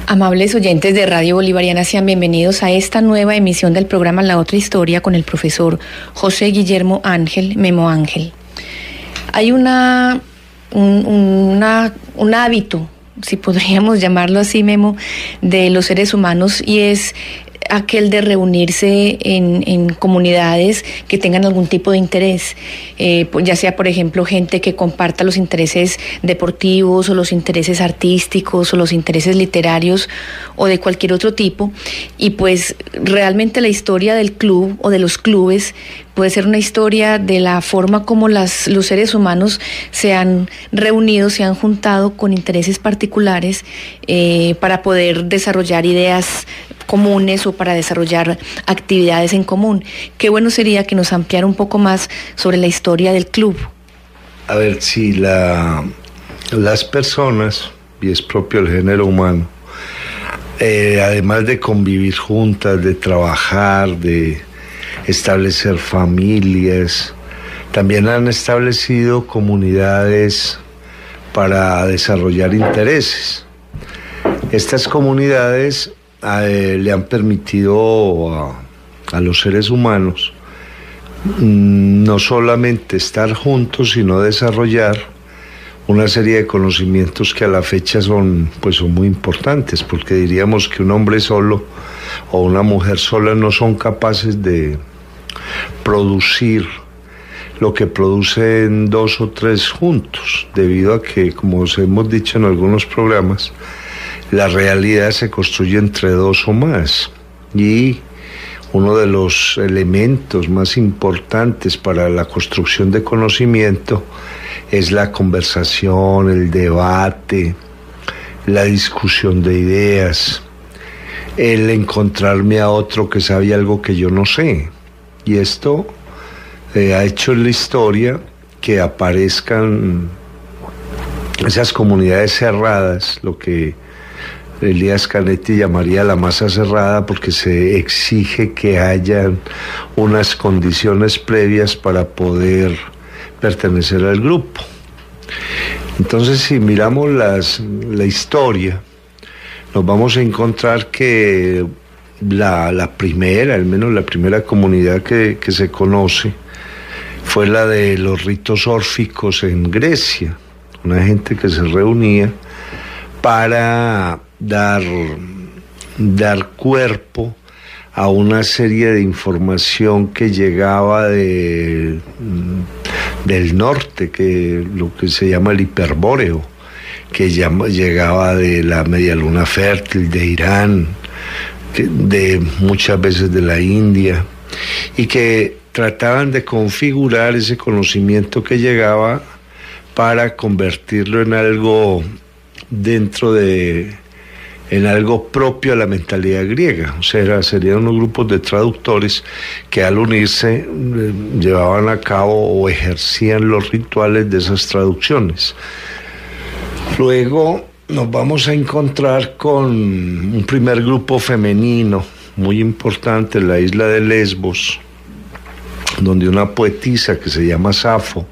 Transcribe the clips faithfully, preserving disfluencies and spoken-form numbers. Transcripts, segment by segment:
Amables oyentes de Radio Bolivariana, sean bienvenidos a esta nueva emisión del programa La Otra Historia con el profesor José Guillermo Ángel, Memo Ángel. Hay una, un, una, un hábito, si podríamos llamarlo así, Memo, de los seres humanos, y es aquel de reunirse en, en comunidades que tengan algún tipo de interés, eh, ya sea, por ejemplo, gente que comparta los intereses deportivos o los intereses artísticos o los intereses literarios o de cualquier otro tipo, y pues realmente la historia del club o de los clubes puede ser una historia de la forma como las, los seres humanos se han reunido, se han juntado con intereses particulares eh, para poder desarrollar ideas comunes o para desarrollar actividades en común. Qué bueno sería que nos ampliara un poco más sobre la historia del club. A ver, si la, las personas, y es propio el género humano, eh, además de convivir juntas, de trabajar, de establecer familias, también han establecido comunidades para desarrollar intereses. Estas comunidades eh, le han permitido a, a los seres humanos mm, no solamente estar juntos, sino desarrollar una serie de conocimientos que a la fecha son, pues, son muy importantes, porque diríamos que un hombre solo o una mujer sola no son capaces de producir lo que producen dos o tres juntos, debido a que, como os hemos dicho en algunos programas, la realidad se construye entre dos o más, y uno de los elementos más importantes para la construcción de conocimiento es la conversación, el debate, la discusión de ideas, el encontrarme a otro que sabe algo que yo no sé. Y esto eh, ha hecho en la historia que aparezcan esas comunidades cerradas, lo que Elías Canetti llamaría la masa cerrada, porque se exige que hayan unas condiciones previas para poder pertenecer al grupo. Entonces, si miramos las, la historia, nos vamos a encontrar que la, la primera, al menos la primera comunidad que, que se conoce, fue la de los ritos órficos en Grecia, una gente que se reunía para dar, dar cuerpo a una serie de información que llegaba de, del norte, que lo que se llama el hiperbóreo, que llama, llegaba de la media luna fértil, de Irán, que, de muchas veces de la India, y que trataban de configurar ese conocimiento que llegaba para convertirlo en algo dentro de, en algo propio a la mentalidad griega. O sea, serían unos grupos de traductores que al unirse eh, llevaban a cabo o ejercían los rituales de esas traducciones. Luego nos vamos a encontrar con un primer grupo femenino muy importante en la isla de Lesbos, donde una poetisa que se llama Safo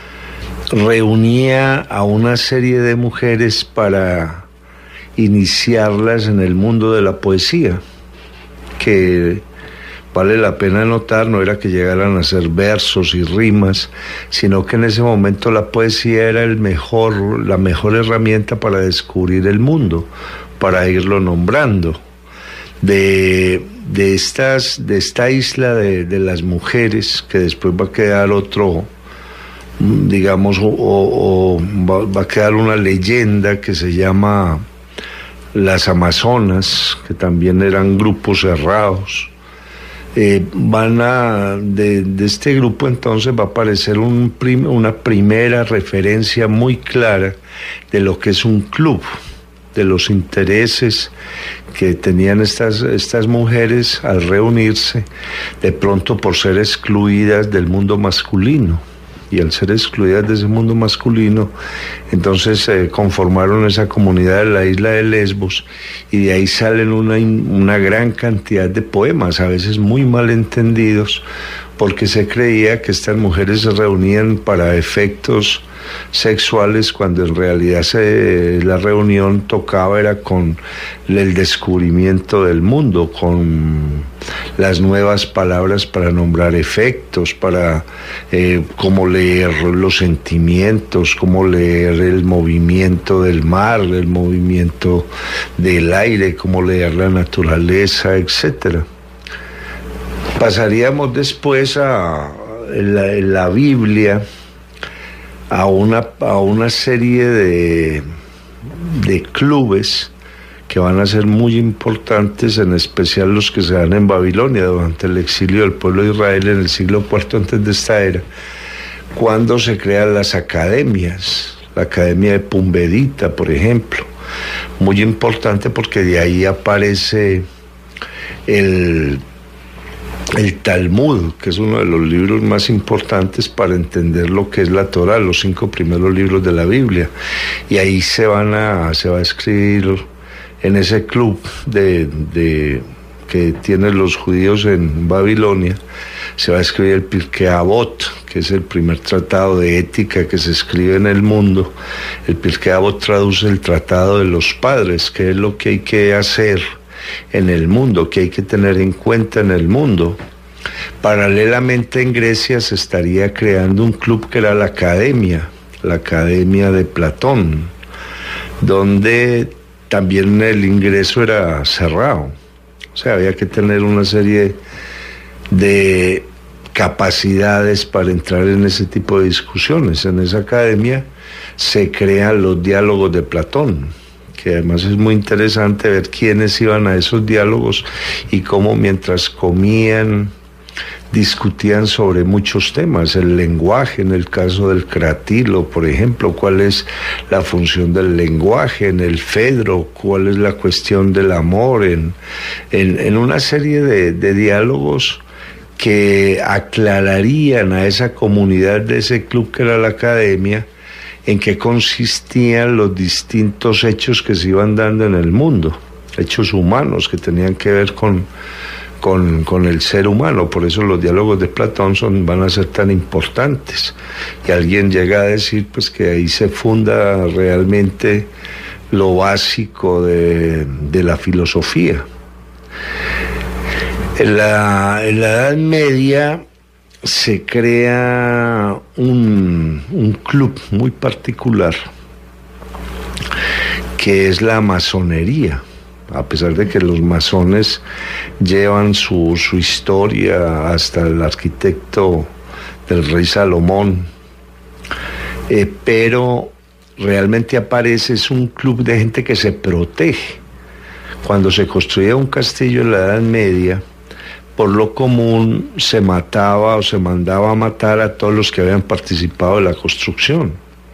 reunía a una serie de mujeres para iniciarlas en el mundo de la poesía, que vale la pena notar, no era que llegaran a hacer versos y rimas, sino que en ese momento la poesía era el mejor, la mejor herramienta para descubrir el mundo, para irlo nombrando. De, de, estas, de esta isla de, de las mujeres, que después va a quedar otro, digamos, o, o, o va, va a quedar una leyenda que se llama las Amazonas, que también eran grupos cerrados. Eh, van a, de, de este grupo entonces va a aparecer un prim, una primera referencia muy clara de lo que es un club, de los intereses que tenían estas, estas mujeres al reunirse, de pronto por ser excluidas del mundo masculino. Y al ser excluidas de ese mundo masculino, entonces eh, conformaron esa comunidad de la isla de Lesbos, y de ahí salen una, una gran cantidad de poemas, a veces muy mal entendidos, porque se creía que estas mujeres se reunían para efectos sexuales, cuando en realidad se, la reunión tocaba era con el descubrimiento del mundo, con las nuevas palabras para nombrar efectos, para eh, cómo leer los sentimientos, cómo leer el movimiento del mar, el movimiento del aire, cómo leer la naturaleza, etcétera. Pasaríamos después a en la, en la Biblia a una, a una serie de, de clubes que van a ser muy importantes, en especial los que se dan en Babilonia durante el exilio del pueblo de Israel en el siglo cuarto antes de esta era, cuando se crean las academias, la Academia de Pumbedita, por ejemplo, muy importante porque de ahí aparece el El Talmud, que es uno de los libros más importantes para entender lo que es la Torá, los cinco primeros libros de la Biblia. Y ahí se van a, se va a escribir en ese club de, de, que tienen los judíos en Babilonia, se va a escribir el Pirkei Avot, que es el primer tratado de ética que se escribe en el mundo. El Pirkei Avot traduce el tratado de los padres, que es lo que hay que hacer en el mundo, que hay que tener en cuenta en el mundo. Paralelamente en Grecia se estaría creando un club que era la Academia, la Academia de Platón, donde también el ingreso era cerrado. O sea, había que tener una serie de capacidades para entrar en ese tipo de discusiones. En esa academia se crean los diálogos de Platón, que además es muy interesante ver quiénes iban a esos diálogos y cómo mientras comían discutían sobre muchos temas, el lenguaje, en el caso del Cratilo, por ejemplo, cuál es la función del lenguaje, en el Fedro, cuál es la cuestión del amor, en, en, en una serie de, de diálogos que aclararían a esa comunidad de ese club que era la academia, en qué consistían los distintos hechos que se iban dando en el mundo, hechos humanos que tenían que ver con, con, con el ser humano. Por eso los diálogos de Platón son, van a ser tan importantes. Y alguien llega a decir pues que ahí se funda realmente lo básico de, de la filosofía. En la, en la Edad Media se crea un, un club muy particular que es la masonería, a pesar de que los masones llevan su, su historia hasta el arquitecto del rey Salomón, eh, pero realmente aparece, es un club de gente que se protege. Cuando se construía un castillo en la Edad Media, por lo común se mataba o se mandaba a matar a todos los que habían participado de la construcción,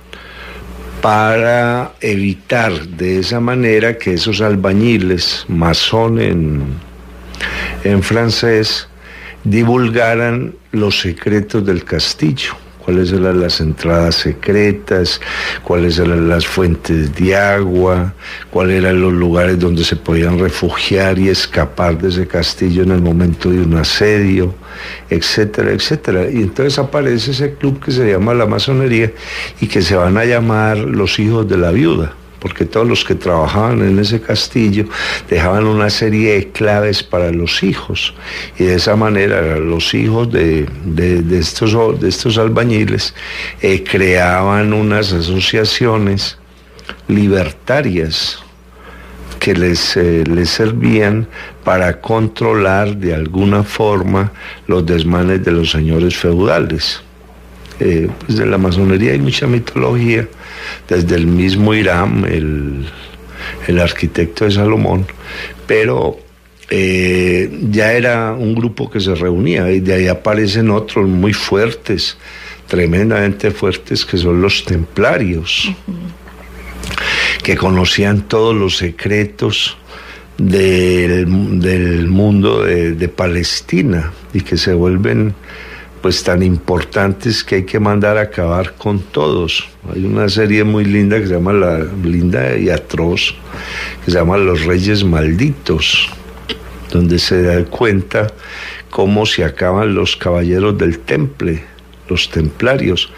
para evitar de esa manera que esos albañiles, masón en, en francés, divulgaran los secretos del castillo. Cuáles eran las entradas secretas, cuáles eran las fuentes de agua, cuáles eran los lugares donde se podían refugiar y escapar de ese castillo en el momento de un asedio, etcétera, etcétera. Y entonces aparece ese club que se llama la masonería y que se van a llamar los hijos de la viuda, porque todos los que trabajaban en ese castillo dejaban una serie de claves para los hijos, y de esa manera los hijos de, de, de, estos, de estos albañiles eh, creaban unas asociaciones libertarias que les, eh, les servían para controlar de alguna forma los desmanes de los señores feudales. Eh, pues de la masonería hay mucha mitología, desde el mismo Hiram, el, el arquitecto de Salomón, pero eh, ya era un grupo que se reunía, y de ahí aparecen otros muy fuertes, tremendamente fuertes, que son los templarios, uh-huh. que conocían todos los secretos del, del mundo de, de Palestina, y que se vuelven pues tan importantes que hay que mandar a acabar con todos. Hay una serie muy linda que se llama, la linda y atroz, que se llama Los Reyes Malditos, donde se da cuenta cómo se acaban los caballeros del Temple, los templarios,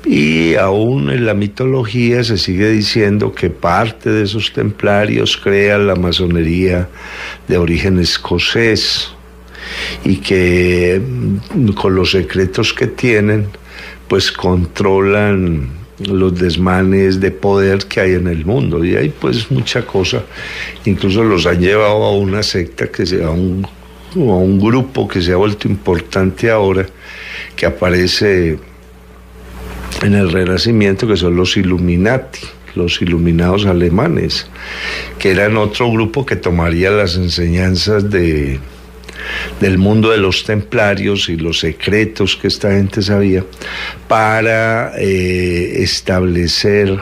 Y aún en la mitología se sigue diciendo que parte de esos templarios crea la masonería de origen escocés y que con los secretos que tienen, pues controlan los desmanes de poder que hay en el mundo. Y hay pues mucha cosa, incluso los han llevado a una secta, que se, a, un, a un grupo que se ha vuelto importante ahora, que aparece en el Renacimiento, que son los Illuminati, los iluminados alemanes, que eran otro grupo que tomaría las enseñanzas de, del mundo de los templarios y los secretos que esta gente sabía para eh, establecer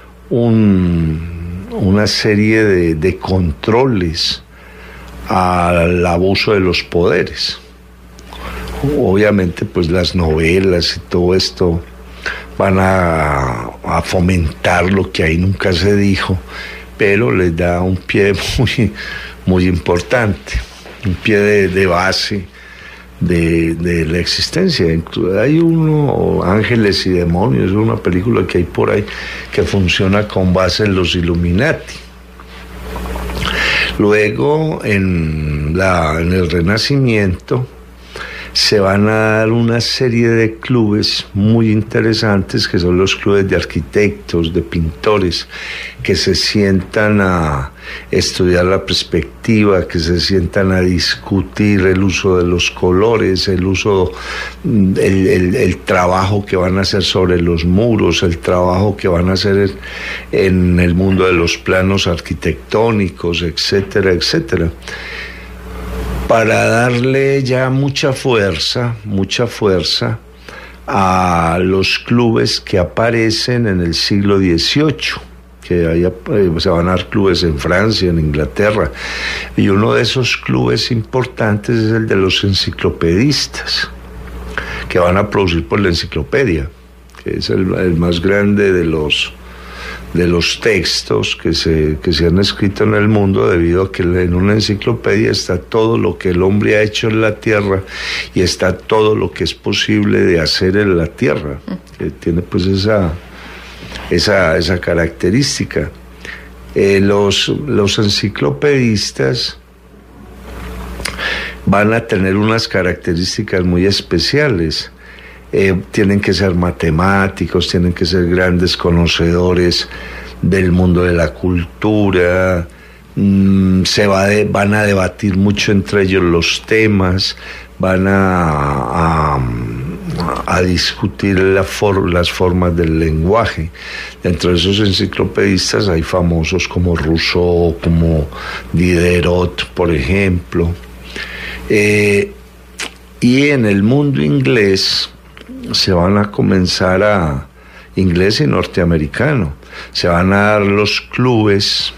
un, una serie de, de controles al abuso de los poderes. Obviamente pues las novelas y todo esto van a, a fomentar lo que ahí nunca se dijo, pero les da un pie muy, muy importante, un pie de, de base de, de la existencia. Hay uno, Ángeles y Demonios, es una película que hay por ahí que funciona con base en los Illuminati. Luego, en, la, en el Renacimiento, se van a dar una serie de clubes muy interesantes, que son los clubes de arquitectos, de pintores, que se sientan a estudiar la perspectiva, que se sientan a discutir el uso de los colores, el uso, el, el, el trabajo que van a hacer sobre los muros, el trabajo que van a hacer en el mundo de los planos arquitectónicos, etcétera, etcétera. Para darle ya mucha fuerza, mucha fuerza a los clubes que aparecen en el siglo dieciocho, que hay, eh, se van a dar clubes en Francia, en Inglaterra, y uno de esos clubes importantes es el de los enciclopedistas, que van a producir por la enciclopedia, que es el, el más grande de los de los textos que se, que se han escrito en el mundo, debido a que en una enciclopedia está todo lo que el hombre ha hecho en la tierra y está todo lo que es posible de hacer en la tierra, que tiene pues esa, esa, esa característica. Eh, los, los enciclopedistas van a tener unas características muy especiales. Eh, tienen que ser matemáticos, tienen que ser grandes conocedores del mundo de la cultura, mm, se va de, van a debatir mucho entre ellos los temas, van a, a, a discutir la for, las formas del lenguaje. Dentro de esos enciclopedistas hay famosos como Rousseau, como Diderot, por ejemplo. Eh, y en el mundo inglés se van a comenzar a, inglés y norteamericano, se van a dar los clubes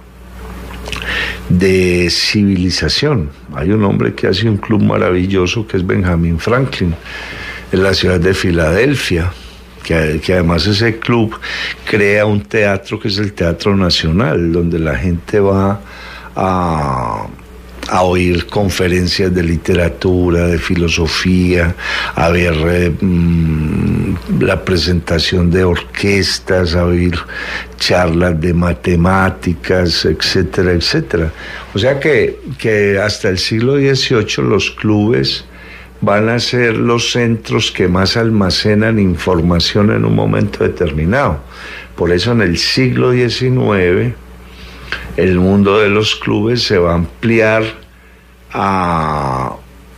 de civilización. Hay un hombre que hace un club maravilloso que es Benjamin Franklin, en la ciudad de Filadelfia, que, que además ese club crea un teatro que es el Teatro Nacional, donde la gente va a... a oír conferencias de literatura, de filosofía, a ver eh, mmm, la presentación de orquestas, a oír charlas de matemáticas, etcétera, etcétera. O sea que, que hasta el siglo dieciocho los clubes van a ser los centros que más almacenan información en un momento determinado. Por eso en el siglo diecinueve el mundo de los clubes se va a ampliar a,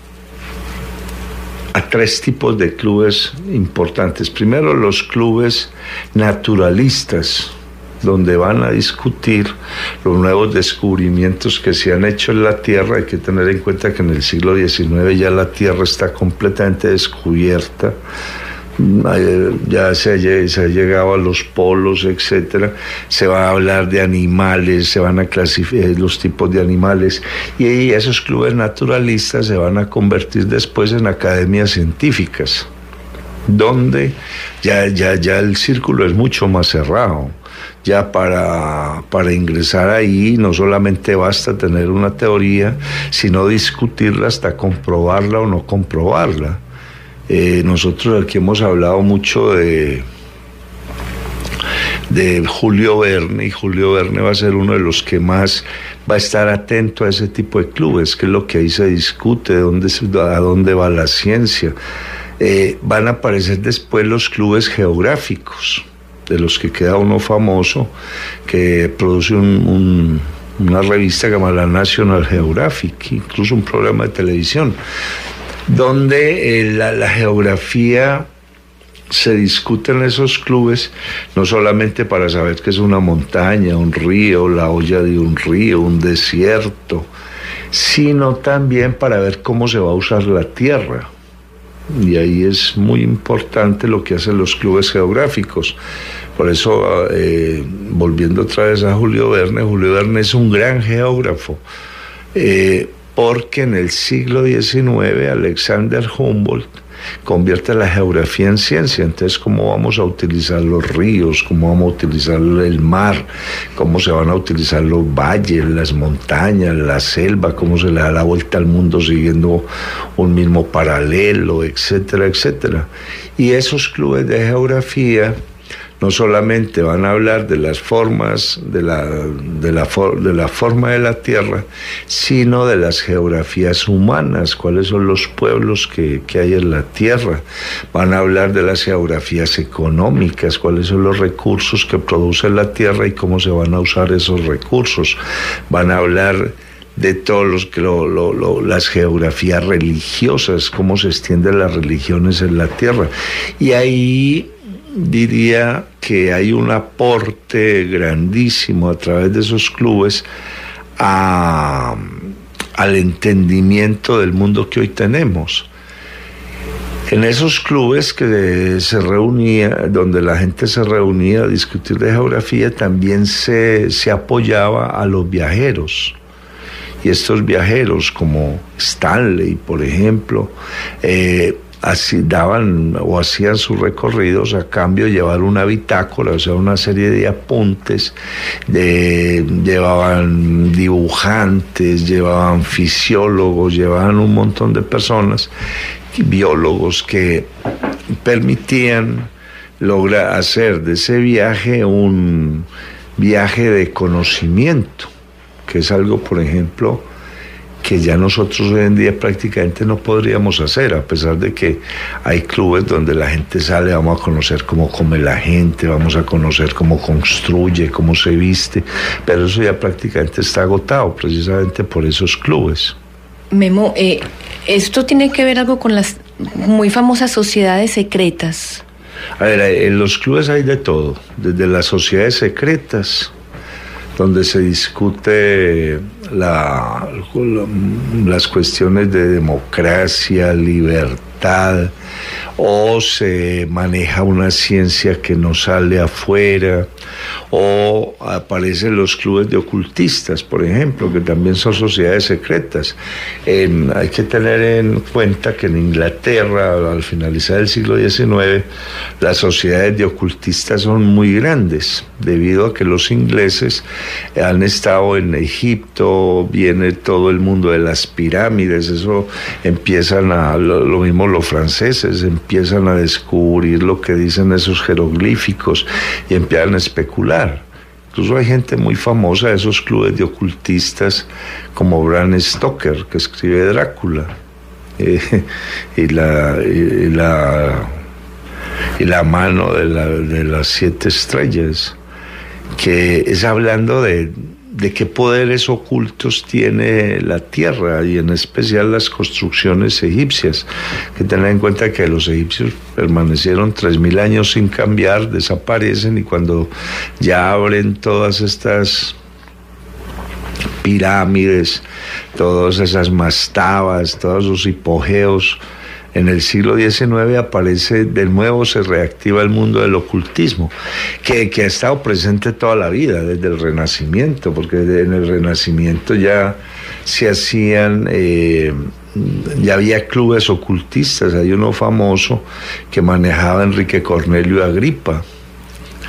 a tres tipos de clubes importantes. Primero, los clubes naturalistas, donde van a discutir los nuevos descubrimientos que se han hecho en la Tierra. Hay que tener en cuenta que en el siglo diecinueve ya la Tierra está completamente descubierta. Ya se ha, se ha llegado a los polos, etcétera. Se va a hablar de animales, se van a clasificar los tipos de animales, y esos clubes naturalistas se van a convertir después en academias científicas, donde ya, ya, ya el círculo es mucho más cerrado. Ya para, para ingresar ahí no solamente basta tener una teoría, sino discutirla hasta comprobarla o no comprobarla. Eh, nosotros aquí hemos hablado mucho de, de Julio Verne, y Julio Verne va a ser uno de los que más va a estar atento a ese tipo de clubes, que es lo que ahí se discute, de dónde, a dónde va la ciencia. Eh, van a aparecer después los clubes geográficos, de los que queda uno famoso, que produce un, un, una revista llamada National Geographic, incluso un programa de televisión, donde eh, la, la geografía se discute en esos clubes, no solamente para saber qué es una montaña, un río, la olla de un río, un desierto, sino también para ver cómo se va a usar la tierra. Y ahí es muy importante lo que hacen los clubes geográficos. Por eso, eh, volviendo otra vez a Julio Verne, Julio Verne es un gran geógrafo, eh, porque en el siglo diecinueve Alexander Humboldt convierte la geografía en ciencia. Entonces, cómo vamos a utilizar los ríos, cómo vamos a utilizar el mar, cómo se van a utilizar los valles, las montañas, la selva, cómo se le da la vuelta al mundo siguiendo un mismo paralelo, etcétera, etcétera. Y esos clubes de geografía no solamente van a hablar de las formas, de la, de la, for, de la forma de la Tierra, sino de las geografías humanas, cuáles son los pueblos que, que hay en la Tierra. Van a hablar de las geografías económicas, cuáles son los recursos que produce la Tierra y cómo se van a usar esos recursos. Van a hablar de todos los que lo, lo, lo, las geografías religiosas, cómo se extienden las religiones en la Tierra. Y ahí diría que hay un aporte grandísimo a través de esos clubes a, al entendimiento del mundo que hoy tenemos. En esos clubes que se reunía, donde la gente se reunía a discutir de geografía, también se, se apoyaba a los viajeros. Y estos viajeros, como Stanley, por ejemplo, eh, así daban o hacían sus recorridos a cambio de llevar una bitácora, o sea, una serie de apuntes, de, llevaban dibujantes, llevaban fisiólogos, llevaban un montón de personas, biólogos, que permitían lograr hacer de ese viaje un viaje de conocimiento, que es algo, por ejemplo, que ya nosotros hoy en día prácticamente no podríamos hacer, a pesar de que hay clubes donde la gente sale, vamos a conocer cómo come la gente, vamos a conocer cómo construye, cómo se viste, pero eso ya prácticamente está agotado, precisamente por esos clubes. Memo, eh, esto tiene que ver algo con las muy famosas sociedades secretas. A ver, en los clubes hay de todo, desde las sociedades secretas, donde se discute la, las cuestiones de democracia, libertad, o se maneja una ciencia que no sale afuera, o aparecen los clubes de ocultistas, por ejemplo, que también son sociedades secretas. En, hay que tener en cuenta que en Inglaterra, al finalizar el siglo diecinueve, las sociedades de ocultistas son muy grandes, debido a que los ingleses han estado en Egipto, viene todo el mundo de las pirámides, eso empiezan a, lo, lo mismo los franceses, empiezan a descubrir lo que dicen esos jeroglíficos y empiezan a especular. Incluso hay gente muy famosa de esos clubes de ocultistas, como Bram Stoker, que escribe Drácula, eh, y, la, y, la, y la mano de, la, de las siete estrellas, que es hablando de, de qué poderes ocultos tiene la tierra, y en especial las construcciones egipcias. Que tener en cuenta que los egipcios permanecieron tres mil años sin cambiar, desaparecen, y cuando ya abren todas estas pirámides, todas esas mastabas, todos esos hipogeos, en el siglo diecinueve aparece de nuevo, se reactiva el mundo del ocultismo, que, que ha estado presente toda la vida, desde el Renacimiento, porque en el Renacimiento ya se hacían, eh, ya había clubes ocultistas. Hay uno famoso que manejaba Enrique Cornelio Agripa,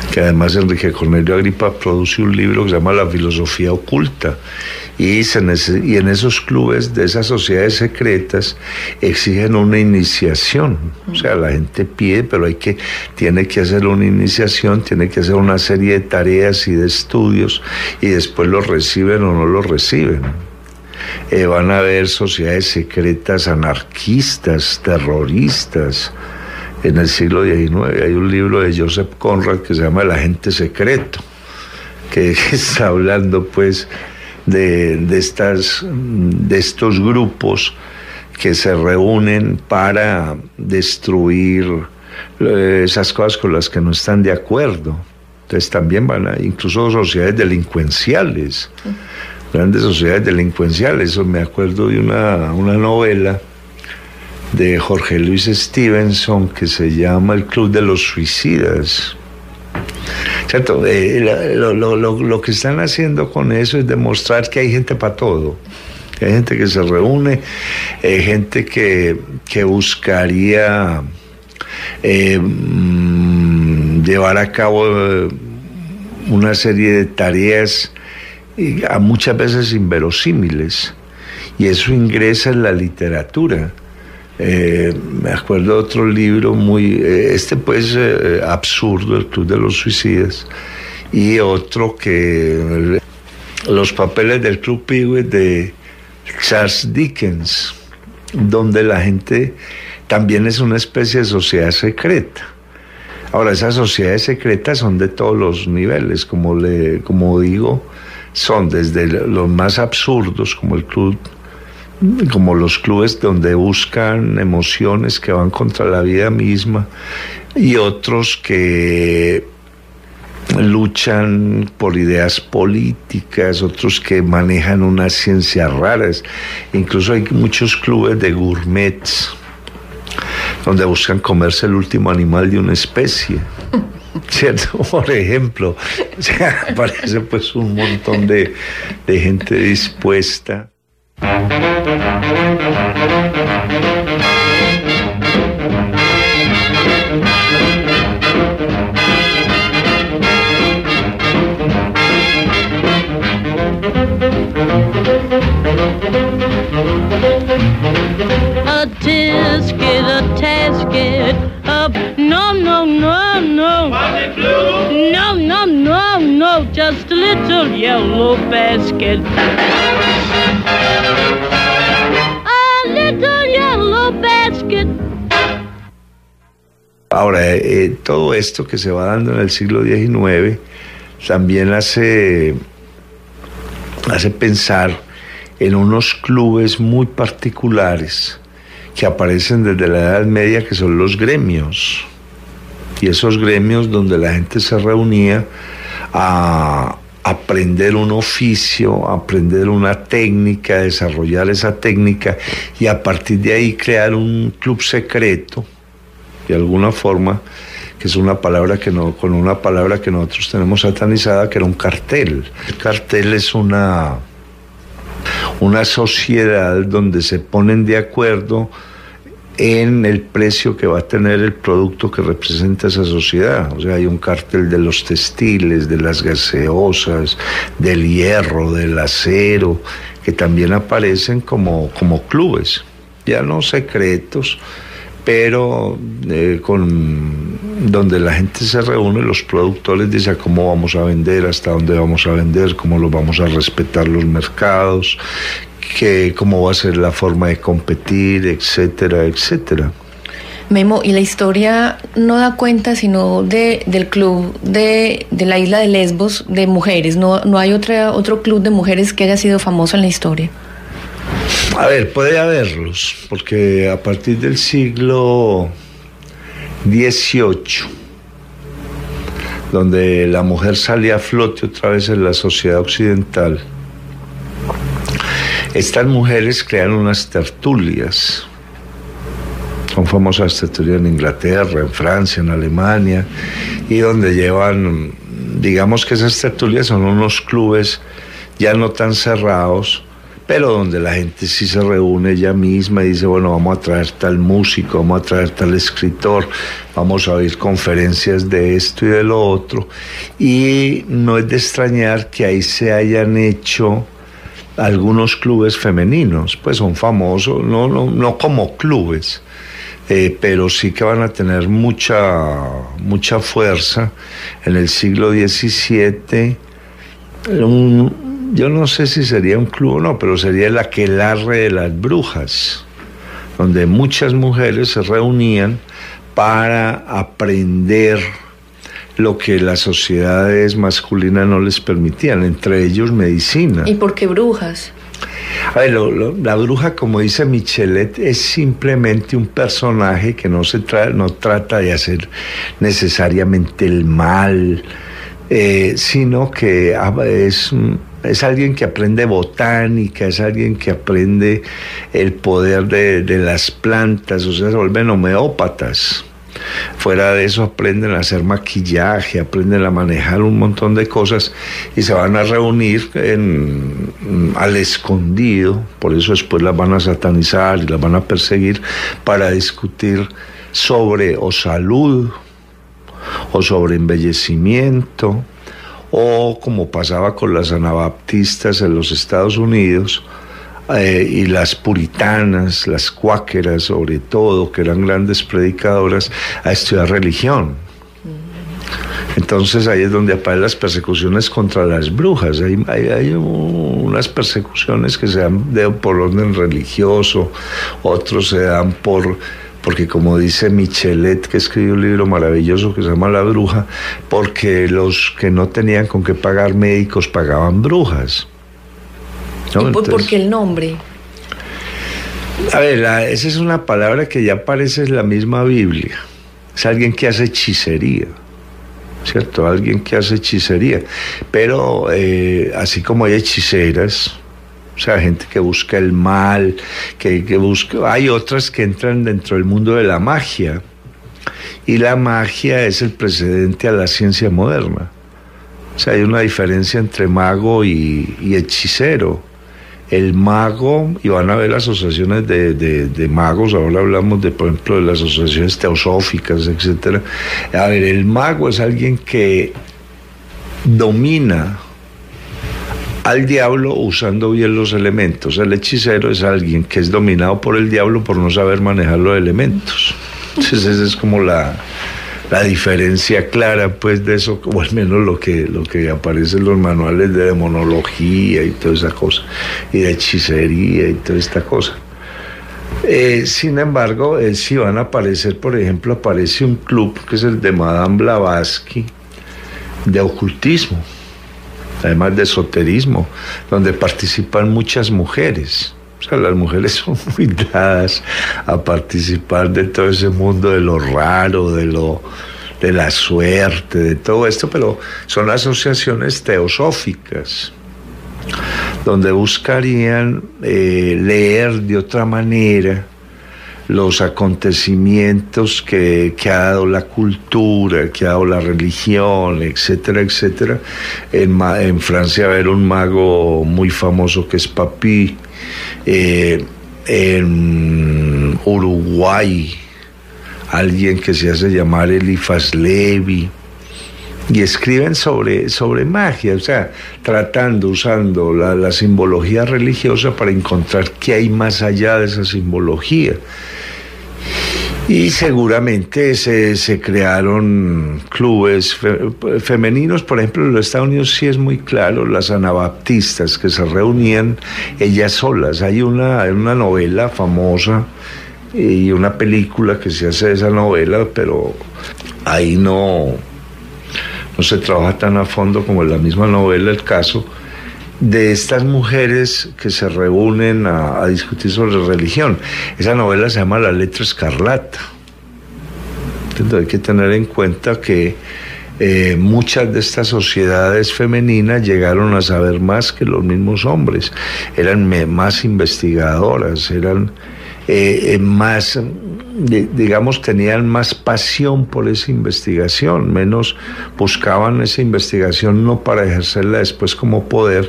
que además Enrique Cornelio Agripa produce un libro que se llama La filosofía oculta, y, se neces- y en esos clubes de esas sociedades secretas exigen una iniciación. O sea, la gente pide, pero hay que, tiene que hacer una iniciación, tiene que hacer una serie de tareas y de estudios, y después los reciben o no los reciben. Eh, van a haber sociedades secretas anarquistas, terroristas. En el siglo diecinueve hay un libro de Joseph Conrad que se llama El agente secreto, que está hablando pues de, de, estas, de estos grupos que se reúnen para destruir eh, esas cosas con las que no están de acuerdo. Entonces también van a, incluso sociedades delincuenciales, grandes sociedades delincuenciales. Eso me acuerdo de una, una novela de Jorge Luis Stevenson que se llama El Club de los Suicidas. ¿Cierto? Eh, lo, lo, lo, lo que están haciendo con eso es demostrar que hay gente para todo. Que hay gente que se reúne, eh, gente que, que buscaría eh, mm, llevar a cabo una serie de tareas y a muchas veces inverosímiles. Y eso ingresa en la literatura. Eh, me acuerdo de otro libro muy, eh, este pues eh, absurdo, El Club de los Suicidas, y otro que eh, Los papeles del Club Peewit de Charles Dickens, donde la gente también es una especie de sociedad secreta. Ahora, esas sociedades secretas son de todos los niveles, como, le, como digo, son desde los más absurdos, como el club como los clubes donde buscan emociones que van contra la vida misma, y otros que luchan por ideas políticas, otros que manejan unas ciencias raras. Incluso hay muchos clubes de gourmets donde buscan comerse el último animal de una especie, ¿cierto? Por ejemplo, o sea, aparece pues un montón de, de gente dispuesta. A tisket, a tasket, up, no, no, no, no. No, no, no, no, just a little yellow basket. A little yellow basket. Ahora, eh, todo esto que se va dando en el siglo diecinueve también hace, hace pensar en unos clubes muy particulares que aparecen desde la Edad Media, que son los gremios. Y esos gremios donde la gente se reunía a aprender un oficio, a aprender una técnica, desarrollar esa técnica, y a partir de ahí crear un club secreto, de alguna forma, que es una palabra que no, con una palabra que nosotros tenemos satanizada, que era un cartel. El cartel es una, una sociedad donde se ponen de acuerdo en el precio que va a tener el producto que representa esa sociedad. O sea, hay un cartel de los textiles, de las gaseosas, del hierro, del acero, que también aparecen como, como clubes, ya no secretos, pero eh, con, donde la gente se reúne, los productores dicen cómo vamos a vender, hasta dónde vamos a vender, cómo los vamos a respetar los mercados, que, cómo va a ser la forma de competir, etcétera, etcétera. Memo, y la historia no da cuenta sino de, del club de, de la isla de Lesbos de mujeres. No, no hay otra, otro club de mujeres que haya sido famoso en la historia. A ver, puede haberlos, porque a partir del siglo dieciocho, donde la mujer sale a flote otra vez en la sociedad occidental, estas mujeres crean unas tertulias. Son famosas tertulias en Inglaterra, en Francia, en Alemania, y donde llevan, digamos que esas tertulias son unos clubes ya no tan cerrados, pero donde la gente sí se reúne ella misma y dice, bueno, vamos a traer tal músico, vamos a traer tal escritor, vamos a oír conferencias de esto y de lo otro, y no es de extrañar que ahí se hayan hecho algunos clubes femeninos, pues son famosos, no, no, no como clubes, eh, pero sí que van a tener mucha, mucha fuerza en el siglo diecisiete. Un, yo no sé si sería un club o no, pero sería el aquelarre de las brujas, donde muchas mujeres se reunían para aprender lo que las sociedades masculinas no les permitían, entre ellos medicina. ¿Y por qué brujas? A ver, lo, lo, la bruja, como dice Michelet, es simplemente un personaje que no, se tra no trata de hacer necesariamente el mal, eh, sino que es, es alguien que aprende botánica, es alguien que aprende el poder de, de las plantas, o sea, se vuelven homeópatas. Fuera de eso aprenden a hacer maquillaje, aprenden a manejar un montón de cosas y se van a reunir en, al escondido, por eso después las van a satanizar y las van a perseguir para discutir sobre o salud o sobre embellecimiento, o como pasaba con las anabaptistas en los Estados Unidos, Eh, y las puritanas, las cuáqueras sobre todo, que eran grandes predicadoras, a estudiar religión. Entonces ahí es donde aparecen las persecuciones contra las brujas. Hay, hay, hay unas persecuciones que se dan de, por orden religioso, otros se dan por... porque como dice Michelet, que escribió un libro maravilloso que se llama La Bruja, porque los que no tenían con qué pagar médicos pagaban brujas. ¿No? ¿Y por, Entonces, por qué el nombre? A ver, la, esa es una palabra que ya aparece en la misma Biblia. Es alguien que hace hechicería, ¿cierto? Alguien que hace hechicería. Pero eh, así como hay hechiceras, o sea, gente que busca el mal, que, que busca... Hay otras que entran dentro del mundo de la magia. Y la magia es el precedente a la ciencia moderna. O sea, hay una diferencia entre mago y, y hechicero. El mago, y van a ver asociaciones de, de, de magos, ahora hablamos de, por ejemplo, de las asociaciones teosóficas, etcétera. A ver, el mago es alguien que domina al diablo usando bien los elementos. El hechicero es alguien que es dominado por el diablo por no saber manejar los elementos. Entonces esa es como la... la diferencia clara, pues, de eso, o al menos lo que, lo que aparece en los manuales de demonología y toda esa cosa, y de hechicería y toda esta cosa. Eh, sin embargo, eh, sí van a aparecer, por ejemplo, aparece un club que es el de Madame Blavatsky, de ocultismo, además de esoterismo, donde participan muchas mujeres. O sea, las mujeres son muy dadas a participar de todo ese mundo de lo raro, de lo de la suerte, de todo esto, pero son asociaciones teosóficas, donde buscarían eh, leer de otra manera los acontecimientos que, que ha dado la cultura, que ha dado la religión, etcétera, etcétera. En, en Francia va a haber un mago muy famoso que es Papy. Eh, en Uruguay alguien que se hace llamar Elifas Levi, y escriben sobre, sobre magia, o sea, tratando, usando la, la simbología religiosa para encontrar qué hay más allá de esa simbología. Y seguramente se, se crearon clubes fe, femeninos, por ejemplo, en los Estados Unidos sí es muy claro, las anabaptistas que se reunían ellas solas. Hay una, una novela famosa y una película que se hace de esa novela, pero ahí no, no se trabaja tan a fondo como en la misma novela el caso de estas mujeres que se reúnen a, a discutir sobre religión. Esa novela se llama La Letra Escarlata. Entonces hay que tener en cuenta que eh, muchas de estas sociedades femeninas llegaron a saber más que los mismos hombres. Eran me, más investigadoras, eran eh, más, de, digamos, tenían más pasión por esa investigación, menos buscaban esa investigación no para ejercerla después como poder,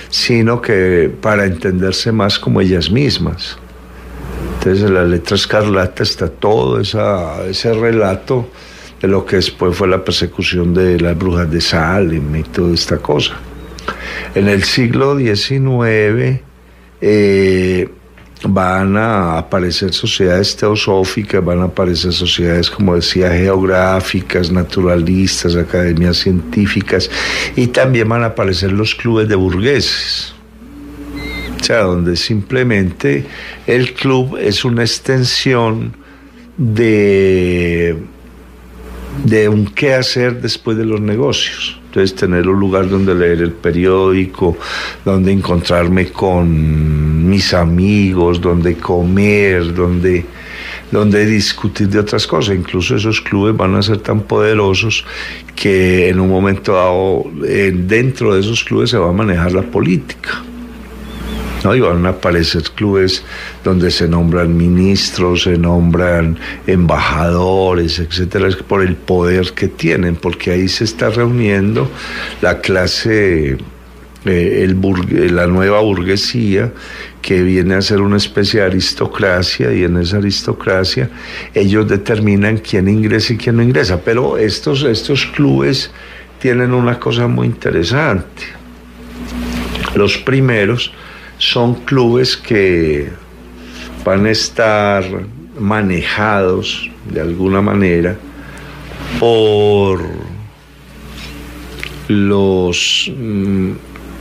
sino que para entenderse más como ellas mismas. Entonces en la letra escarlata está todo esa, ese relato de lo que después fue la persecución de las brujas de Salem y toda esta cosa. En el siglo diecinueve eh, van a aparecer sociedades teosóficas, van a aparecer sociedades, como decía, geográficas, naturalistas, academias científicas, y también van a aparecer los clubes de burgueses. O sea, donde simplemente el club es una extensión de, de un qué hacer después de los negocios. Entonces, tener un lugar donde leer el periódico, donde encontrarme con mis amigos, donde comer, donde, donde discutir de otras cosas. Incluso esos clubes van a ser tan poderosos que en un momento dado, eh, dentro de esos clubes se va a manejar la política, ¿no? Y van a aparecer clubes donde se nombran ministros, se nombran embajadores, etcétera, por el poder que tienen, porque ahí se está reuniendo la clase, eh, el burgue, la nueva burguesía, que viene a ser una especie de aristocracia, y en esa aristocracia ellos determinan quién ingresa y quién no ingresa. Pero estos, estos clubes tienen una cosa muy interesante. Los primeros son clubes que van a estar manejados de alguna manera por los... Mmm,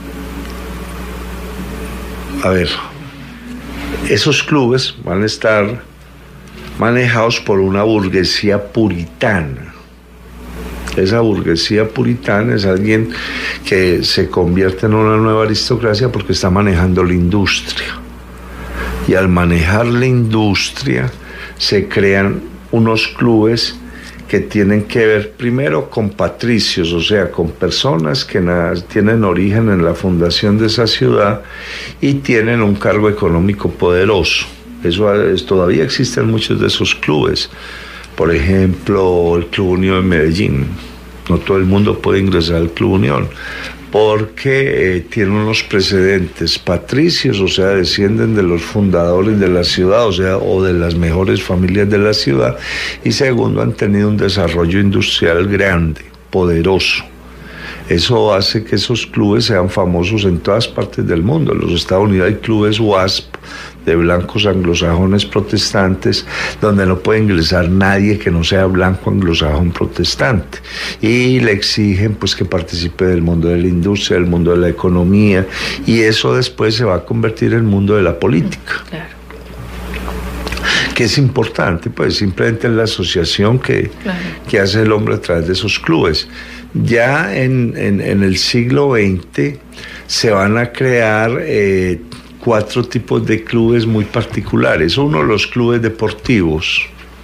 a ver, esos clubes van a estar manejados por una burguesía puritana. Esa burguesía puritana es alguien que se convierte en una nueva aristocracia porque está manejando la industria. Y al manejar la industria se crean unos clubes que tienen que ver primero con patricios, o sea, con personas que tienen origen en la fundación de esa ciudad y tienen un cargo económico poderoso. Eso es, todavía existen muchos de esos clubes. Por ejemplo, el Club Unión de Medellín. No todo el mundo puede ingresar al Club Unión porque eh, tiene unos precedentes patricios, o sea, descienden de los fundadores de la ciudad, o sea, o de las mejores familias de la ciudad, y segundo, han tenido un desarrollo industrial grande, poderoso. Eso hace que esos clubes sean famosos en todas partes del mundo. En los Estados Unidos hay clubes WASP, de blancos anglosajones protestantes, donde no puede ingresar nadie que no sea blanco anglosajón protestante, y le exigen pues que participe del mundo de la industria, del mundo de la economía, y eso después se va a convertir en el mundo de la política. Claro. Que es importante, pues simplemente es la asociación que, claro, que hace el hombre a través de esos clubes. Ya en, en, en el siglo veinte se van a crear eh, cuatro tipos de clubes muy particulares. Uno, los clubes deportivos,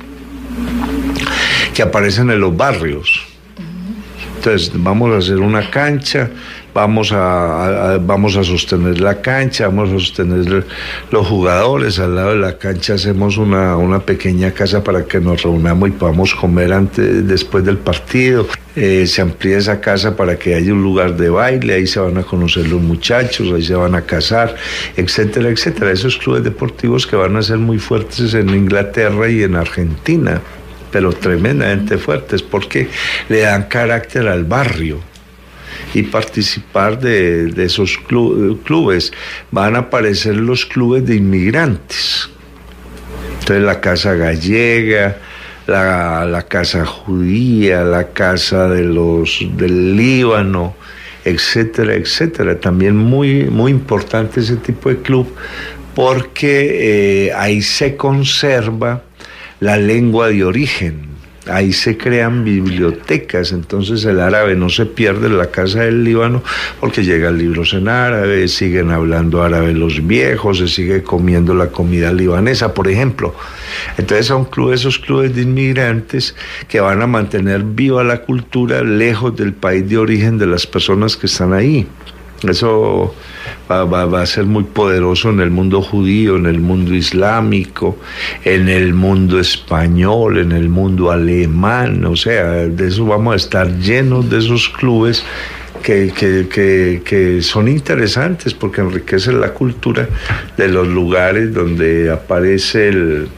que aparecen en los barrios. Entonces, vamos a hacer una cancha, vamos a, a, vamos a sostener la cancha, vamos a sostener los jugadores. Al lado de la cancha hacemos una, una pequeña casa para que nos reunamos y podamos comer antes, después del partido. Eh, se amplía esa casa para que haya un lugar de baile, ahí se van a conocer los muchachos, ahí se van a casar, etcétera, etcétera. Esos clubes deportivos que van a ser muy fuertes en Inglaterra y en Argentina, pero tremendamente fuertes, porque le dan carácter al barrio. Y participar de, de esos club, clubes, van a aparecer los clubes de inmigrantes. Entonces la casa gallega, la, la casa judía, la casa de los del Líbano, etcétera, etcétera. También muy, muy importante ese tipo de club, porque eh, ahí se conserva la lengua de origen. Ahí se crean bibliotecas, entonces el árabe no se pierde en la casa del Líbano porque llegan libros en árabe, siguen hablando árabe los viejos, se sigue comiendo la comida libanesa, por ejemplo. Entonces son clubes, esos clubes de inmigrantes que van a mantener viva la cultura lejos del país de origen de las personas que están ahí. Eso va, va, va a ser muy poderoso en el mundo judío, en el mundo islámico, en el mundo español, en el mundo alemán. O sea, de eso vamos a estar llenos de esos clubes que, que, que, que son interesantes porque enriquecen la cultura de los lugares donde aparece el,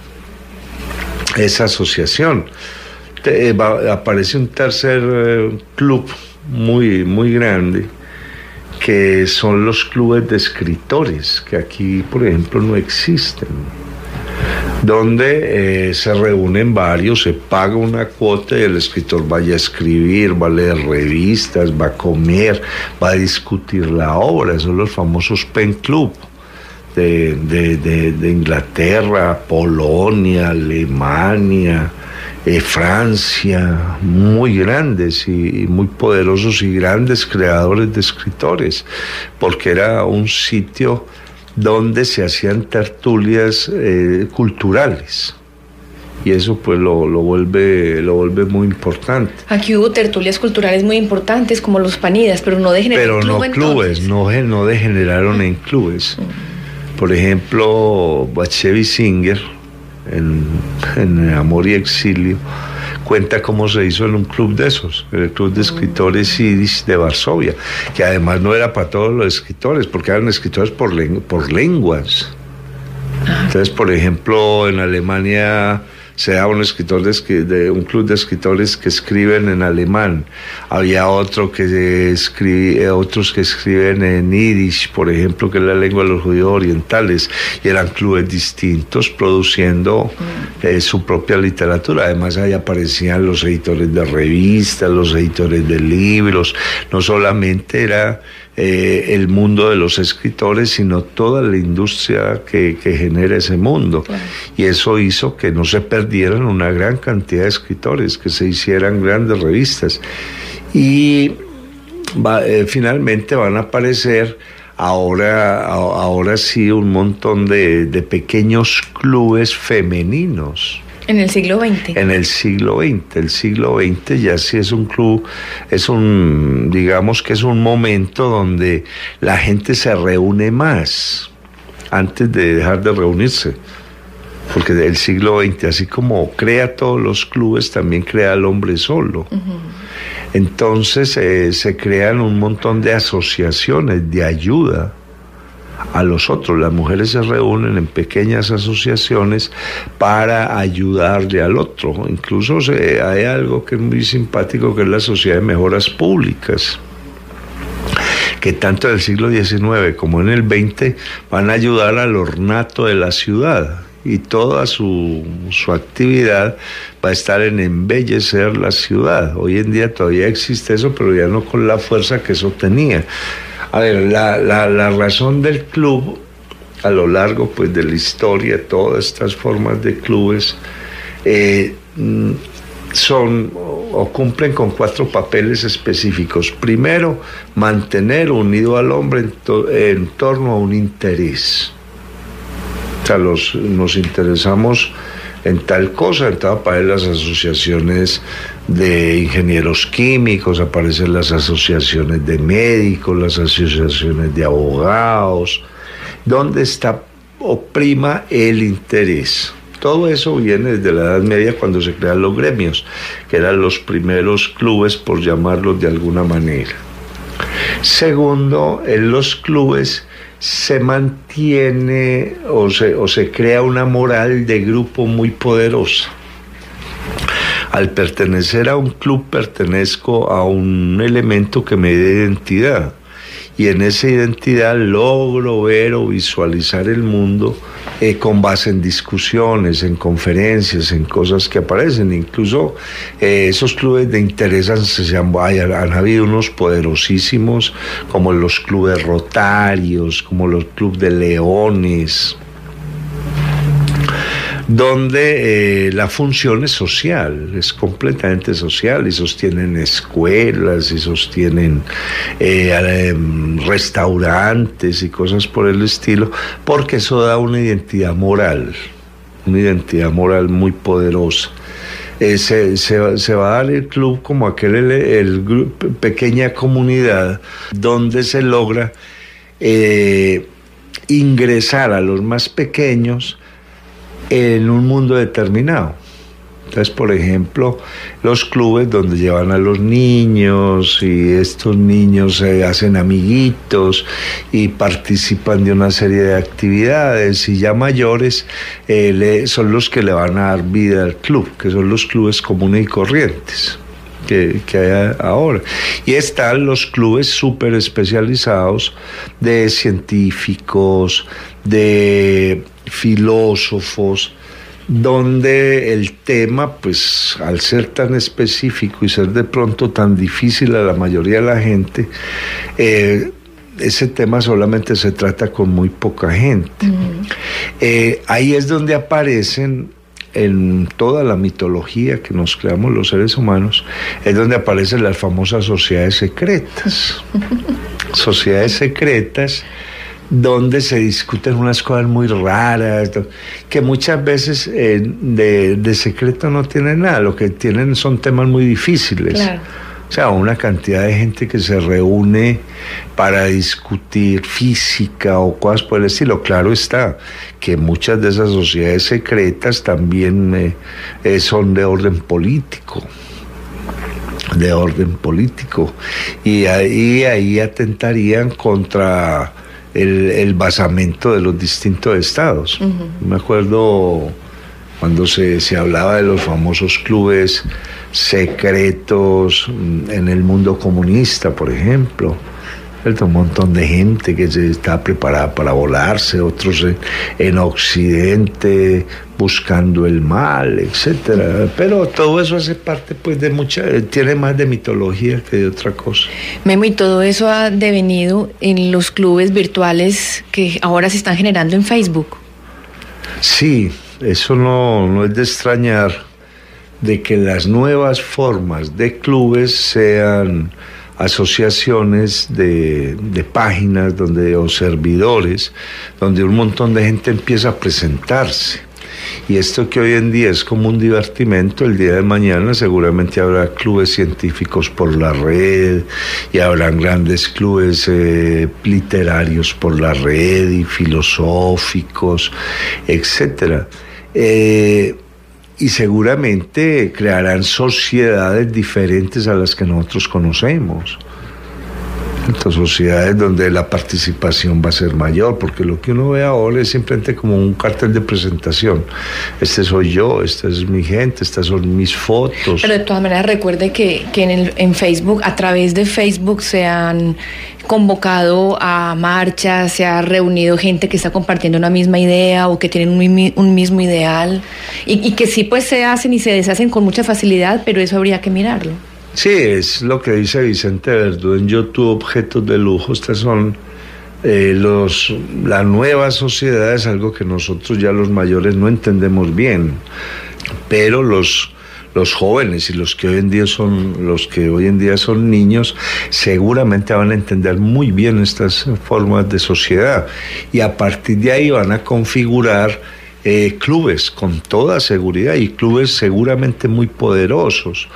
esa asociación. Te, va, aparece un tercer eh, club muy, muy grande, que son los clubes de escritores, que aquí, por ejemplo, no existen, donde eh, se reúnen varios, se paga una cuota y el escritor vaya a escribir, va a leer revistas, va a comer, va a discutir la obra. Son los famosos Pen Club de, de, de, de Inglaterra, Polonia, Alemania, eh, Francia, muy grandes y, y muy poderosos y grandes creadores de escritores, porque era un sitio donde se hacían tertulias eh, culturales, y eso pues lo, lo vuelve lo vuelve muy importante. Aquí hubo tertulias culturales muy importantes como los Panidas, pero no degeneraron pero en no club, clubes, no, no degeneraron en clubes. Por ejemplo, Bashevis Singer en, en Amor y Exilio cuenta cómo se hizo en un club de esos, el Club de Escritores Yiddish de Varsovia, que además no era para todos los escritores, porque eran escritores por, lengu- por lenguas. Entonces, por ejemplo, en Alemania se da un escritor de, de un club de escritores que escriben en alemán. Había otro que escribe, otros que escriben en yiddish, por ejemplo, que es la lengua de los judíos orientales, y eran clubes distintos produciendo eh, su propia literatura. Además, ahí aparecían los editores de revistas, los editores de libros. No solamente era Eh, el mundo de los escritores, sino toda la industria que, que genera ese mundo. Claro. Y eso hizo que no se perdieran una gran cantidad de escritores, que se hicieran grandes revistas. Y va, eh, finalmente van a aparecer ahora, a, ahora sí un montón de, de pequeños clubes femeninos. En el siglo veinte. En el siglo veinte. El siglo veinte ya sí es un club, es un, digamos que es un momento donde la gente se reúne más antes de dejar de reunirse. Porque el siglo veinte, así como crea todos los clubes, también crea al hombre solo. Uh-huh. Entonces eh, se crean un montón de asociaciones de ayuda a los otros. Las mujeres se reúnen en pequeñas asociaciones para ayudarle al otro. Incluso se, hay algo que es muy simpático, que es la Sociedad de Mejoras Públicas, que tanto en el siglo diecinueve como en el veinte van a ayudar al ornato de la ciudad, y toda su, su actividad va a estar en embellecer la ciudad. Hoy en día todavía existe eso, pero ya no con la fuerza que eso tenía. A ver, la, la, la razón del club a lo largo pues de la historia, todas estas formas de clubes eh, son o cumplen con cuatro papeles específicos. Primero, mantener unido al hombre en, to, en torno a un interés. O sea, los, nos interesamos en tal cosa, entonces aparecen las asociaciones de ingenieros químicos, aparecen las asociaciones de médicos, las asociaciones de abogados, donde está o prima el interés. Todo eso viene desde la Edad Media, cuando se crean los gremios, que eran los primeros clubes, por llamarlos de alguna manera. Segundo, en los clubes se mantiene o se, o se crea una moral de grupo muy poderosa. Al pertenecer a un club, pertenezco a un elemento que me da identidad, y en esa identidad logro ver o visualizar el mundo eh, con base en discusiones, en conferencias, en cosas que aparecen. Incluso eh, esos clubes de interés han, se han, han, han habido unos poderosísimos, como los clubes rotarios, como los clubes de leones, donde eh, la función es social, es completamente social, y sostienen escuelas, y sostienen eh, eh, restaurantes y cosas por el estilo, porque eso da una identidad moral, una identidad moral muy poderosa. Eh, se, se, se va a dar el club como aquel el, el grupo, pequeña comunidad donde se logra eh, ingresar a los más pequeños en un mundo determinado. Entonces, por ejemplo, los clubes donde llevan a los niños y estos niños se hacen amiguitos y participan de una serie de actividades, y ya mayores eh, le, son los que le van a dar vida al club, que son los clubes comunes y corrientes que, que hay ahora. Y están los clubes súper especializados de científicos, de filósofos, donde el tema, pues al ser tan específico y ser de pronto tan difícil a la mayoría de la gente, eh, ese tema solamente se trata con muy poca gente. Mm. Eh, ahí es donde aparecen, en toda la mitología que nos creamos los seres humanos, es donde aparecen las famosas sociedades secretas. Sociedades secretas donde se discuten unas cosas muy raras, que muchas veces eh, de, de secreto no tienen nada, lo que tienen son temas muy difíciles. Claro. O sea, una cantidad de gente que se reúne para discutir física o cosas por el estilo. Claro está que muchas de esas sociedades secretas también eh, eh, son de orden político. de orden político. Y ahí, ahí atentarían contra El, el basamento de los distintos estados. Uh-huh. Me acuerdo cuando se, se hablaba de los famosos clubes secretos en el mundo comunista, por ejemplo. Un montón de gente que se está preparada para volarse, otros en, en Occidente buscando el mal, etcétera. Pero todo eso hace parte, pues, de mucha, tiene más de mitología que de otra cosa. Memo, y todo eso ha devenido en los clubes virtuales que ahora se están generando en Facebook. Sí, eso no, no es de extrañar, de que las nuevas formas de clubes sean asociaciones de, de páginas donde, o servidores, donde un montón de gente empieza a presentarse. Y esto que hoy en día es como un divertimento, el día de mañana seguramente habrá clubes científicos por la red, y habrán grandes clubes eh, literarios por la red y filosóficos, etcétera. Eh, Y seguramente crearán sociedades diferentes a las que nosotros conocemos. Entonces, sociedades donde la participación va a ser mayor, porque lo que uno ve ahora es simplemente como un cartel de presentación. Este soy yo, esta es mi gente, estas son mis fotos. Pero de todas maneras, recuerde que, que en, el, en Facebook, a través de Facebook, se han convocado a marchas, se ha reunido gente que está compartiendo una misma idea o que tienen un, un mismo ideal, y, y que sí, pues, se hacen y se deshacen con mucha facilidad, pero eso habría que mirarlo. Sí, es lo que dice Vicente Verdú en YouTube, Objetos de Lujo. Estas son eh, los, la nueva sociedad, es algo que nosotros ya los mayores no entendemos bien, pero los los jóvenes y los que hoy en día son los que hoy en día son niños seguramente van a entender muy bien estas formas de sociedad, y a partir de ahí van a configurar eh, clubes con toda seguridad, y clubes seguramente muy poderosos,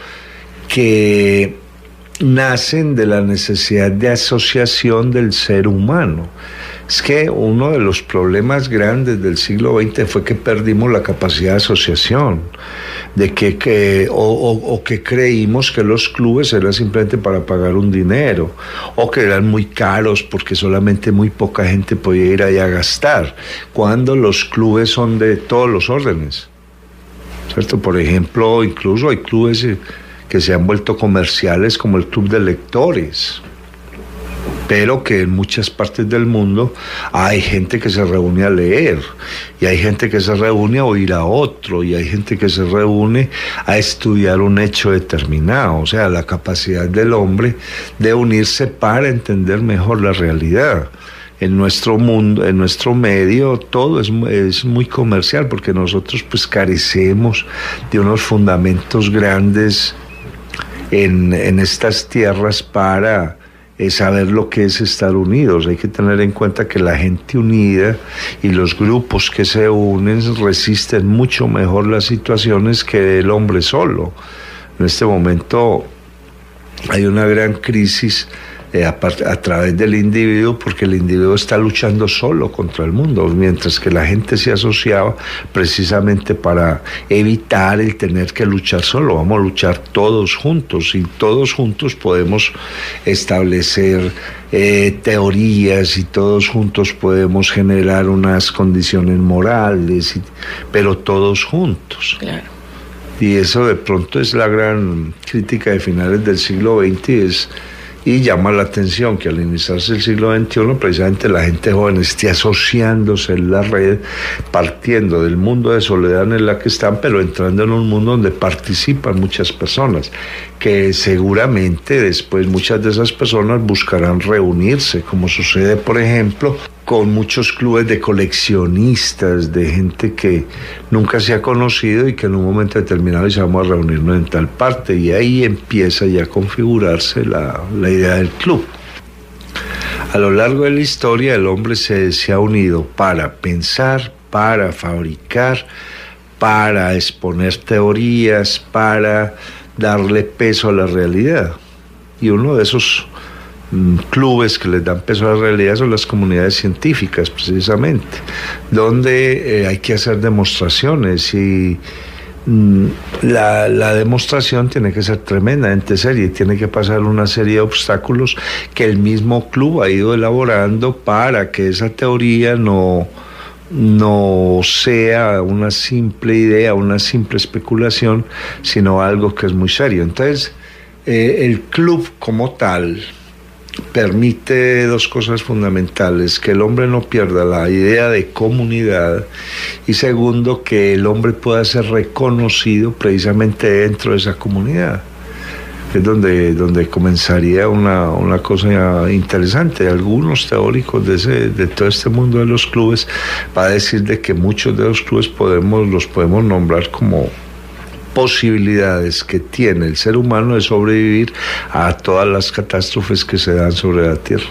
que nacen de la necesidad de asociación del ser humano. Es que uno de los problemas grandes del siglo veinte fue que perdimos la capacidad de asociación, de que, que o, o, o que creímos que los clubes eran simplemente para pagar un dinero, o que eran muy caros porque solamente muy poca gente podía ir allá a gastar, cuando los clubes son de todos los órdenes, ¿cierto? Por ejemplo, incluso hay clubes que se han vuelto comerciales, como el Club de Lectores, pero que en muchas partes del mundo hay gente que se reúne a leer, y hay gente que se reúne a oír a otro, y hay gente que se reúne a estudiar un hecho determinado. O sea, la capacidad del hombre de unirse para entender mejor la realidad. En nuestro mundo, en nuestro medio, todo es, es muy comercial, porque nosotros pues carecemos de unos fundamentos grandes en, en estas tierras para eh, saber lo que es estar unidos. Hay que tener en cuenta que la gente unida y los grupos que se unen resisten mucho mejor las situaciones que el hombre solo. En este momento hay una gran crisis eh, a, a través del individuo, porque el individuo está luchando solo contra el mundo, mientras que la gente se asociaba precisamente para evitar el tener que luchar solo. Vamos a luchar todos juntos, y todos juntos podemos establecer eh, teorías, y todos juntos podemos generar unas condiciones morales, y, pero todos juntos. Claro. Y eso de pronto es la gran crítica de finales del siglo veinte, y, es, y llama la atención que al iniciarse el siglo veintiuno precisamente la gente joven esté asociándose en la red, partiendo del mundo de soledad en el que están, pero entrando en un mundo donde participan muchas personas, que seguramente después muchas de esas personas buscarán reunirse, como sucede por ejemplo con muchos clubes de coleccionistas, de gente que nunca se ha conocido y que en un momento determinado dice vamos a reunirnos en tal parte, y ahí empieza ya a configurarse la, la idea del club. A lo largo de la historia el hombre se, se ha unido para pensar, para fabricar, para exponer teorías, para darle peso a la realidad, y uno de esos clubes que les dan peso a la realidad son las comunidades científicas, precisamente, donde eh, hay que hacer demostraciones, y mm, la, la demostración tiene que ser tremendamente seria, y tiene que pasar una serie de obstáculos que el mismo club ha ido elaborando para que esa teoría no, no sea una simple idea, una simple especulación, sino algo que es muy serio. Entonces, eh, el club como tal permite dos cosas fundamentales: que el hombre no pierda la idea de comunidad, y segundo, que el hombre pueda ser reconocido precisamente dentro de esa comunidad. Es donde, donde comenzaría una, una cosa interesante. Algunos teóricos de, ese, de todo este mundo de los clubes va a decir de que muchos de los clubes podemos, los podemos nombrar como posibilidades que tiene el ser humano de sobrevivir a todas las catástrofes que se dan sobre la Tierra.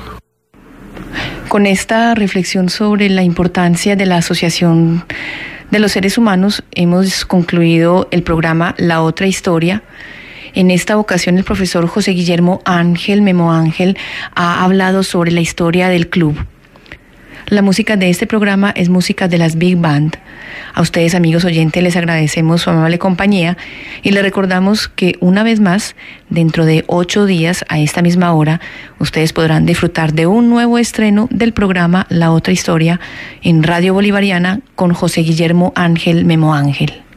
Con esta reflexión sobre la importancia de la asociación de los seres humanos, hemos concluido el programa La Otra Historia. En esta ocasión el profesor José Guillermo Ángel, Memo Ángel, ha hablado sobre la historia del club. La música de este programa es música de las Big Band. A ustedes, amigos oyentes, les agradecemos su amable compañía y les recordamos que una vez más, dentro de ocho días a esta misma hora, ustedes podrán disfrutar de un nuevo estreno del programa La Otra Historia en Radio Bolivariana con José Guillermo Ángel, Memo Ángel.